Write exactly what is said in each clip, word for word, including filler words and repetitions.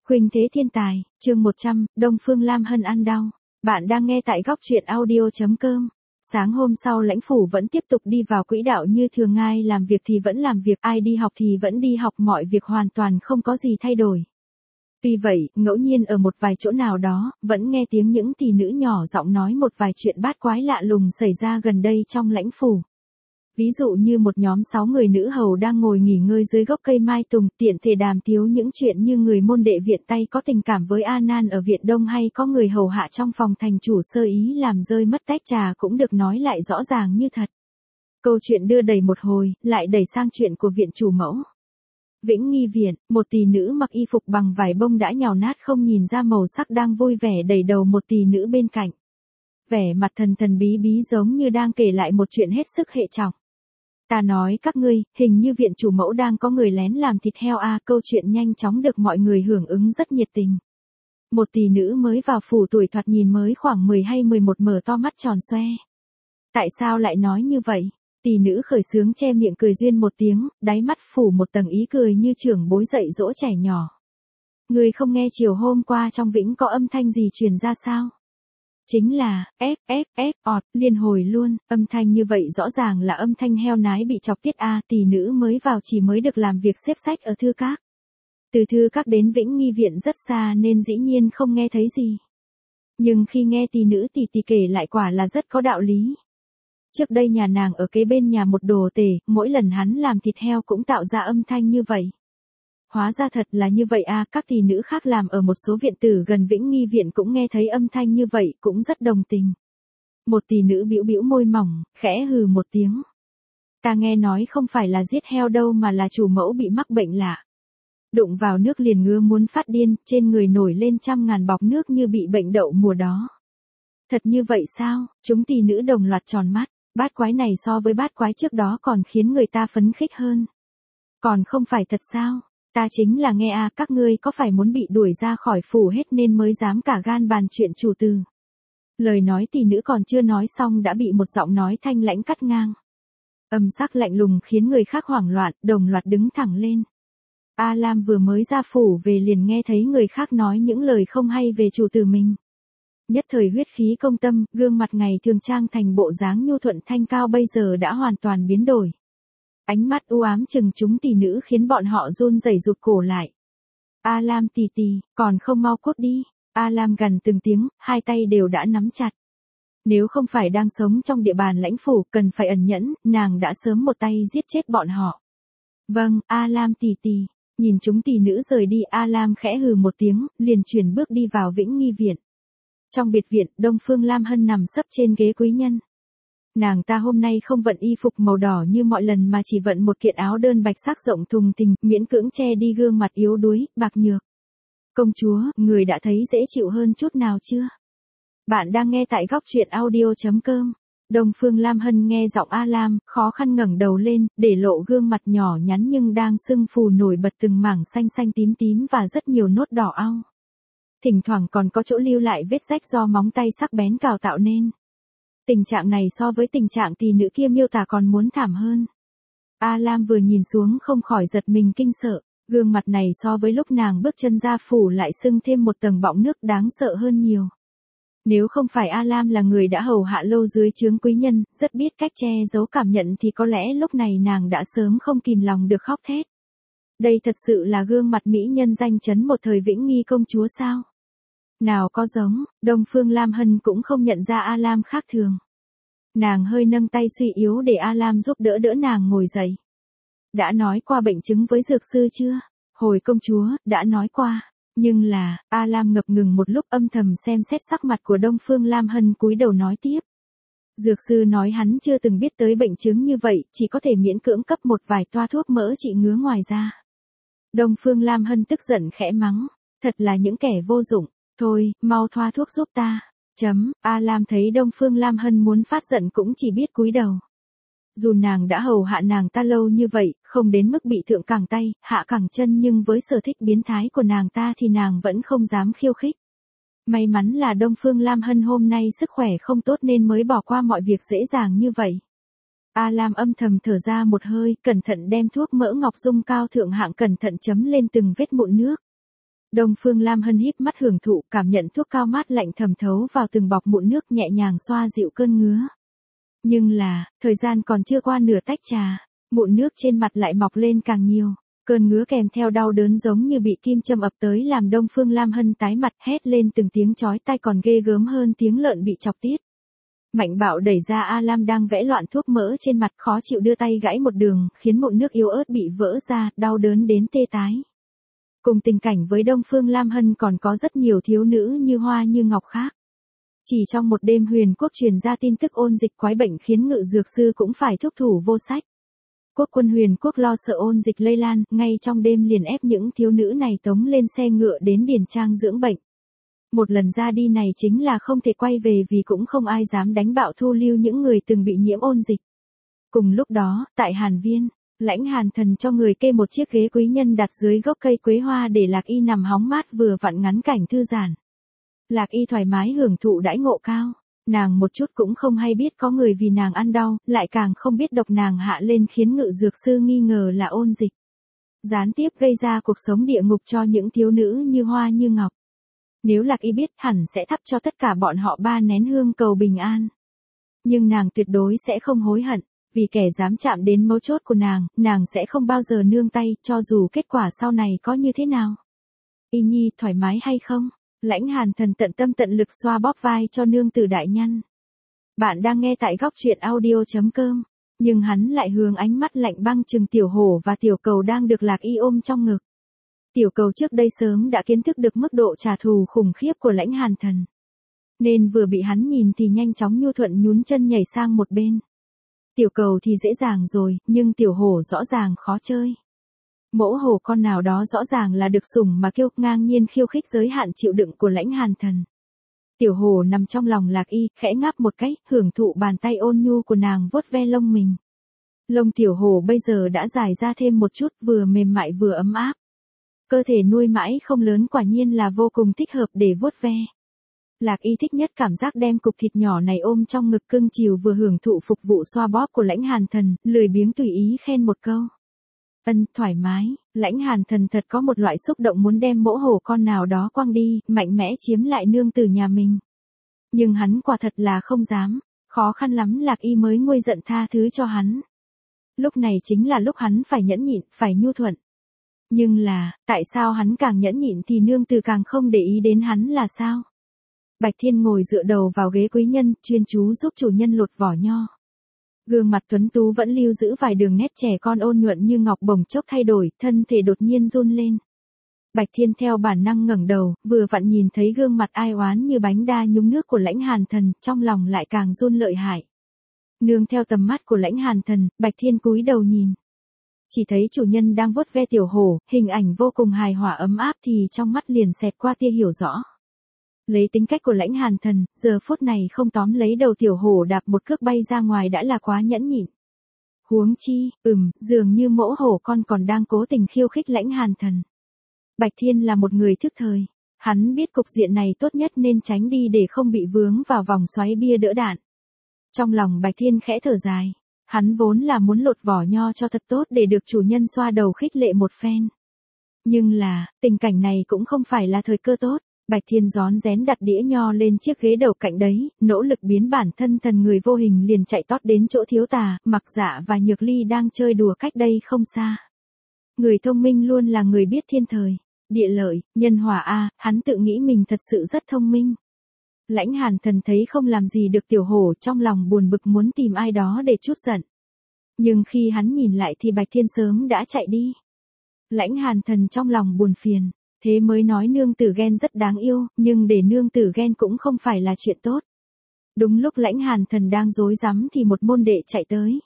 Khuynh thế thiên tài, chương một trăm, Đông Phương Lam Hân ăn đau. Bạn đang nghe tại góc truyện audio chấm com. Sáng hôm sau lãnh phủ vẫn tiếp tục đi vào quỹ đạo như thường, ai làm việc thì vẫn làm việc, ai đi học thì vẫn đi học, mọi việc hoàn toàn không có gì thay đổi. Tuy vậy, ngẫu nhiên ở một vài chỗ nào đó, vẫn nghe tiếng những tỷ nữ nhỏ giọng nói một vài chuyện bát quái lạ lùng xảy ra gần đây trong lãnh phủ. Ví dụ như một nhóm sáu người nữ hầu đang ngồi nghỉ ngơi dưới gốc cây mai tùng, tiện thể đàm tiếu những chuyện như người môn đệ viện Tây có tình cảm với A Nan ở viện Đông, hay có người hầu hạ trong phòng thành chủ sơ ý làm rơi mất tách trà, cũng được nói lại rõ ràng như thật. Câu chuyện đưa đẩy một hồi, lại đẩy sang chuyện của viện chủ mẫu. Vĩnh Nghi viện, một tỷ nữ mặc y phục bằng vải bông đã nhàu nát không nhìn ra màu sắc đang vui vẻ đẩy đầu một tỷ nữ bên cạnh. Vẻ mặt thần thần bí bí giống như đang kể lại một chuyện hết sức hệ trọng. Ta nói các ngươi, hình như viện chủ mẫu đang có người lén làm thịt heo a. Câu chuyện nhanh chóng được mọi người hưởng ứng rất nhiệt tình. Một tỷ nữ mới vào phủ, tuổi thoạt nhìn mới khoảng mười hay mười một, mở to mắt tròn xoe. Tại sao lại nói như vậy? Tỷ nữ khởi sướng che miệng cười duyên một tiếng, đáy mắt phủ một tầng ý cười như trưởng bối dạy dỗ trẻ nhỏ. Ngươi không nghe chiều hôm qua trong Vĩnh có âm thanh gì truyền ra sao? Chính là, ép, ép, ép, ọt, liên hồi luôn, âm thanh như vậy rõ ràng là âm thanh heo nái bị chọc tiết a. Tỷ nữ mới vào chỉ mới được làm việc xếp sách ở thư các. Từ thư các đến Vĩnh Nghi viện rất xa nên dĩ nhiên không nghe thấy gì. Nhưng khi nghe tỷ nữ tỷ tỷ kể lại quả là rất có đạo lý. Trước đây nhà nàng ở kế bên nhà một đồ tể, mỗi lần hắn làm thịt heo cũng tạo ra âm thanh như vậy. Hóa ra thật là như vậy a. Các tỷ nữ khác làm ở một số viện tử gần Vĩnh Nghi viện cũng nghe thấy âm thanh như vậy, cũng rất đồng tình. Một tỷ nữ bĩu bĩu môi mỏng, khẽ hừ một tiếng. Ta nghe nói không phải là giết heo đâu mà là chủ mẫu bị mắc bệnh lạ. Đụng vào nước liền ngứa muốn phát điên, trên người nổi lên trăm ngàn bọt nước như bị bệnh đậu mùa đó. Thật như vậy sao? Chúng tỷ nữ đồng loạt tròn mắt. Bát quái này so với bát quái trước đó còn khiến người ta phấn khích hơn. Còn không phải thật sao? Ta chính là nghe a. Các ngươi có phải muốn bị đuổi ra khỏi phủ hết nên mới dám cả gan bàn chuyện chủ từ? Lời nói tỷ nữ còn chưa nói xong đã bị một giọng nói thanh lãnh cắt ngang. Âm sắc lạnh lùng khiến người khác hoảng loạn, đồng loạt đứng thẳng lên. A Lam vừa mới ra phủ về liền nghe thấy người khác nói những lời không hay về chủ tử mình. Nhất thời huyết khí công tâm, gương mặt ngày thường trang thành bộ dáng nhu thuận thanh cao bây giờ đã hoàn toàn biến đổi. Ánh mắt u ám chừng chúng tỷ nữ khiến bọn họ run rẩy rụt cổ lại. A Lam tì tì, còn không mau cút đi. A Lam gằn từng tiếng, hai tay đều đã nắm chặt. Nếu không phải đang sống trong địa bàn lãnh phủ, cần phải ẩn nhẫn, nàng đã sớm một tay giết chết bọn họ. Vâng, A Lam tì tì. Nhìn chúng tỷ nữ rời đi, A Lam khẽ hừ một tiếng, liền chuyển bước đi vào Vĩnh Nghi viện. Trong biệt viện, Đông Phương Lam Hân nằm sấp trên ghế quý nhân. Nàng ta hôm nay không vận y phục màu đỏ như mọi lần mà chỉ vận một kiện áo đơn bạch sắc rộng thùng thình, miễn cưỡng che đi gương mặt yếu đuối, bạc nhược. Công chúa, người đã thấy dễ chịu hơn chút nào chưa? Bạn đang nghe tại góc truyện audio chấm com. Đông Phương Lam Hân nghe giọng A Lam, khó khăn ngẩng đầu lên, để lộ gương mặt nhỏ nhắn nhưng đang sưng phù nổi bật từng mảng xanh xanh tím tím và rất nhiều nốt đỏ au. Thỉnh thoảng còn có chỗ lưu lại vết rách do móng tay sắc bén cào tạo nên. Tình trạng này so với tình trạng tỷ nữ kia miêu tả còn muốn thảm hơn. A Lam vừa nhìn xuống không khỏi giật mình kinh sợ, gương mặt này so với lúc nàng bước chân ra phủ lại sưng thêm một tầng bọng nước đáng sợ hơn nhiều. Nếu không phải A Lam là người đã hầu hạ lâu dưới trướng quý nhân, rất biết cách che giấu cảm nhận thì có lẽ lúc này nàng đã sớm không kìm lòng được khóc thét. Đây thật sự là gương mặt mỹ nhân danh chấn một thời Vĩnh Nghi công chúa sao? Nào có giống, Đông Phương Lam Hân cũng không nhận ra A Lam khác thường. Nàng hơi nâng tay suy yếu để A Lam giúp đỡ đỡ nàng ngồi dậy. Đã nói qua bệnh chứng với dược sư chưa? Hồi công chúa, đã nói qua. Nhưng là, A Lam ngập ngừng một lúc âm thầm xem xét sắc mặt của Đông Phương Lam Hân cúi đầu nói tiếp. Dược sư nói hắn chưa từng biết tới bệnh chứng như vậy, chỉ có thể miễn cưỡng cấp một vài toa thuốc mỡ trị ngứa ngoài ra. Đông Phương Lam Hân tức giận khẽ mắng. Thật là những kẻ vô dụng. Thôi, mau thoa thuốc giúp ta. Chấm, A Lam thấy Đông Phương Lam Hân muốn phát giận cũng chỉ biết cúi đầu. Dù nàng đã hầu hạ nàng ta lâu như vậy, không đến mức bị thượng cẳng tay, hạ cẳng chân, nhưng với sở thích biến thái của nàng ta thì nàng vẫn không dám khiêu khích. May mắn là Đông Phương Lam Hân hôm nay sức khỏe không tốt nên mới bỏ qua mọi việc dễ dàng như vậy. A Lam âm thầm thở ra một hơi, cẩn thận đem thuốc mỡ ngọc dung cao thượng hạng cẩn thận chấm lên từng vết mụn nước. Đông Phương Lam Hân híp mắt hưởng thụ, cảm nhận thuốc cao mát lạnh thẩm thấu vào từng bọc mụn nước nhẹ nhàng xoa dịu cơn ngứa. Nhưng là, thời gian còn chưa qua nửa tách trà, mụn nước trên mặt lại mọc lên càng nhiều. Cơn ngứa kèm theo đau đớn giống như bị kim châm ập tới làm Đông Phương Lam Hân tái mặt hét lên từng tiếng chói tai còn ghê gớm hơn tiếng lợn bị chọc tiết. Mạnh bạo đẩy ra A Lam đang vẽ loạn thuốc mỡ trên mặt khó chịu đưa tay gãy một đường, khiến mụn nước yếu ớt bị vỡ ra, đau đớn đến tê tái. Cùng tình cảnh với Đông Phương Lam Hân còn có rất nhiều thiếu nữ như hoa như ngọc khác. Chỉ trong một đêm Huyền Quốc truyền ra tin tức ôn dịch quái bệnh khiến Ngự Dược Sư cũng phải thúc thủ vô sách. Quốc quân Huyền Quốc lo sợ ôn dịch lây lan, ngay trong đêm liền ép những thiếu nữ này tống lên xe ngựa đến điền trang dưỡng bệnh. Một lần ra đi này chính là không thể quay về vì cũng không ai dám đánh bạo thu lưu những người từng bị nhiễm ôn dịch. Cùng lúc đó, tại Hàn Viên, Lãnh Hàn Thần cho người kê một chiếc ghế quý nhân đặt dưới gốc cây quế hoa để Lạc Y nằm hóng mát vừa vặn ngắn cảnh thư giãn. Lạc Y thoải mái hưởng thụ đãi ngộ cao, nàng một chút cũng không hay biết có người vì nàng ăn đau, lại càng không biết độc nàng hạ lên khiến Ngự Dược Sư nghi ngờ là ôn dịch. Gián tiếp gây ra cuộc sống địa ngục cho những thiếu nữ như hoa như ngọc. Nếu Lạc Y biết hẳn sẽ thắp cho tất cả bọn họ ba nén hương cầu bình an. Nhưng nàng tuyệt đối sẽ không hối hận, vì kẻ dám chạm đến mấu chốt của nàng, nàng sẽ không bao giờ nương tay, cho dù kết quả sau này có như thế nào. Y Nhi thoải mái hay không? Lãnh Hàn Thần tận tâm tận lực xoa bóp vai cho nương tử đại nhân. Bạn đang nghe tại góc truyện audio chấm com, nhưng hắn lại hướng ánh mắt lạnh băng chừng Tiểu Hổ và Tiểu Cầu đang được Lạc Y ôm trong ngực. Tiểu Cầu trước đây sớm đã kiến thức được mức độ trả thù khủng khiếp của Lãnh Hàn Thần, nên vừa bị hắn nhìn thì nhanh chóng nhu thuận nhún chân nhảy sang một bên. Tiểu Cầu thì dễ dàng rồi, nhưng Tiểu Hổ rõ ràng khó chơi. Mẫu hổ con nào đó rõ ràng là được sủng mà kiêu ngang nhiên khiêu khích giới hạn chịu đựng của Lãnh Hàn Thần. Tiểu Hổ nằm trong lòng Lạc Y, khẽ ngáp một cái, hưởng thụ bàn tay ôn nhu của nàng vuốt ve lông mình. Lông Tiểu Hổ bây giờ đã dài ra thêm một chút, vừa mềm mại vừa ấm áp. Cơ thể nuôi mãi không lớn quả nhiên là vô cùng thích hợp để vuốt ve. Lạc Y thích nhất cảm giác đem cục thịt nhỏ này ôm trong ngực cưng chiều vừa hưởng thụ phục vụ xoa bóp của Lãnh Hàn Thần, lười biếng tùy ý khen một câu. Ân, thoải mái. Lãnh Hàn Thần thật có một loại xúc động muốn đem mẫu hổ con nào đó quăng đi, mạnh mẽ chiếm lại nương tử nhà mình. Nhưng hắn quả thật là không dám, khó khăn lắm Lạc Y mới nguôi giận tha thứ cho hắn. Lúc này chính là lúc hắn phải nhẫn nhịn, phải nhu thuận. Nhưng là, tại sao hắn càng nhẫn nhịn thì nương tử càng không để ý đến hắn là sao? Bạch Thiên ngồi dựa đầu vào ghế quý nhân, chuyên chú giúp chủ nhân lột vỏ nho. Gương mặt tuấn tú vẫn lưu giữ vài đường nét trẻ con ôn nhuận như ngọc bồng chốc thay đổi, thân thể đột nhiên run lên. Bạch Thiên theo bản năng ngẩng đầu, vừa vặn nhìn thấy gương mặt ai oán như bánh đa nhúng nước của Lãnh Hàn Thần, trong lòng lại càng run lợi hại. Nương theo tầm mắt của Lãnh Hàn Thần, Bạch Thiên cúi đầu nhìn. Chỉ thấy chủ nhân đang vuốt ve Tiểu Hổ, hình ảnh vô cùng hài hòa ấm áp thì trong mắt liền xẹt qua tia hiểu rõ. Lấy tính cách của Lãnh Hàn Thần, giờ phút này không tóm lấy đầu Tiểu Hổ đạp một cước bay ra ngoài đã là quá nhẫn nhịn. Huống chi, ừm, dường như mẫu hổ con còn đang cố tình khiêu khích Lãnh Hàn Thần. Bạch Thiên là một người thức thời, hắn biết cục diện này tốt nhất nên tránh đi để không bị vướng vào vòng xoáy bia đỡ đạn. Trong lòng Bạch Thiên khẽ thở dài, hắn vốn là muốn lột vỏ nho cho thật tốt để được chủ nhân xoa đầu khích lệ một phen. Nhưng là, tình cảnh này cũng không phải là thời cơ tốt. Bạch Thiên rón rén đặt đĩa nho lên chiếc ghế đầu cạnh đấy, nỗ lực biến bản thân thần người vô hình liền chạy tót đến chỗ Thiếu Tà, Mặc Dạ và Nhược Ly đang chơi đùa cách đây không xa. Người thông minh luôn là người biết thiên thời, địa lợi, nhân hòa a, hắn tự nghĩ mình thật sự rất thông minh. Lãnh Hàn Thần thấy không làm gì được Tiểu Hổ, trong lòng buồn bực muốn tìm ai đó để trút giận. Nhưng khi hắn nhìn lại thì Bạch Thiên sớm đã chạy đi. Lãnh Hàn Thần trong lòng buồn phiền. Thế mới nói nương tử ghen rất đáng yêu, nhưng để nương tử ghen cũng không phải là chuyện tốt. Đúng lúc Lãnh Hàn Thần đang rối rắm thì một môn đệ chạy tới.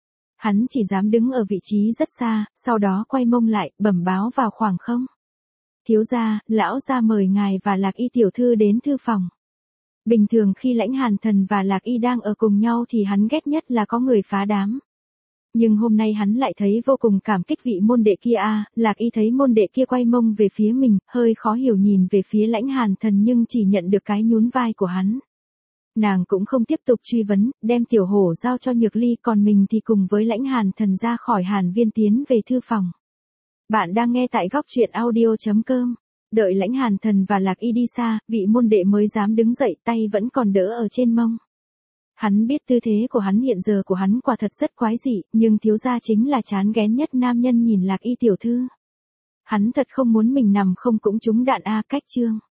Hắn chỉ dám đứng ở vị trí rất xa, sau đó quay mông lại, bẩm báo vào khoảng không. Thiếu gia, lão gia mời ngài và Lạc Y tiểu thư đến thư phòng. Bình thường khi Lãnh Hàn Thần và Lạc Y đang ở cùng nhau thì hắn ghét nhất là có người phá đám. Nhưng hôm nay hắn lại thấy vô cùng cảm kích vị môn đệ kia a, à, Lạc Y thấy môn đệ kia quay mông về phía mình, hơi khó hiểu nhìn về phía Lãnh Hàn Thần nhưng chỉ nhận được cái nhún vai của hắn. Nàng cũng không tiếp tục truy vấn, đem Tiểu Hổ giao cho Nhược Ly, còn mình thì cùng với Lãnh Hàn Thần ra khỏi Hàn Viên tiến về thư phòng. Bạn đang nghe tại góc truyện audio chấm com. Đợi Lãnh Hàn Thần và Lạc Y đi xa, vị môn đệ mới dám đứng dậy, tay vẫn còn đỡ ở trên mông. Hắn biết tư thế của hắn hiện giờ của hắn quả thật rất quái dị, nhưng thiếu gia chính là chán ghén nhất nam nhân nhìn Lạc Y tiểu thư. Hắn thật không muốn mình nằm không cũng trúng đạn a. Cách chương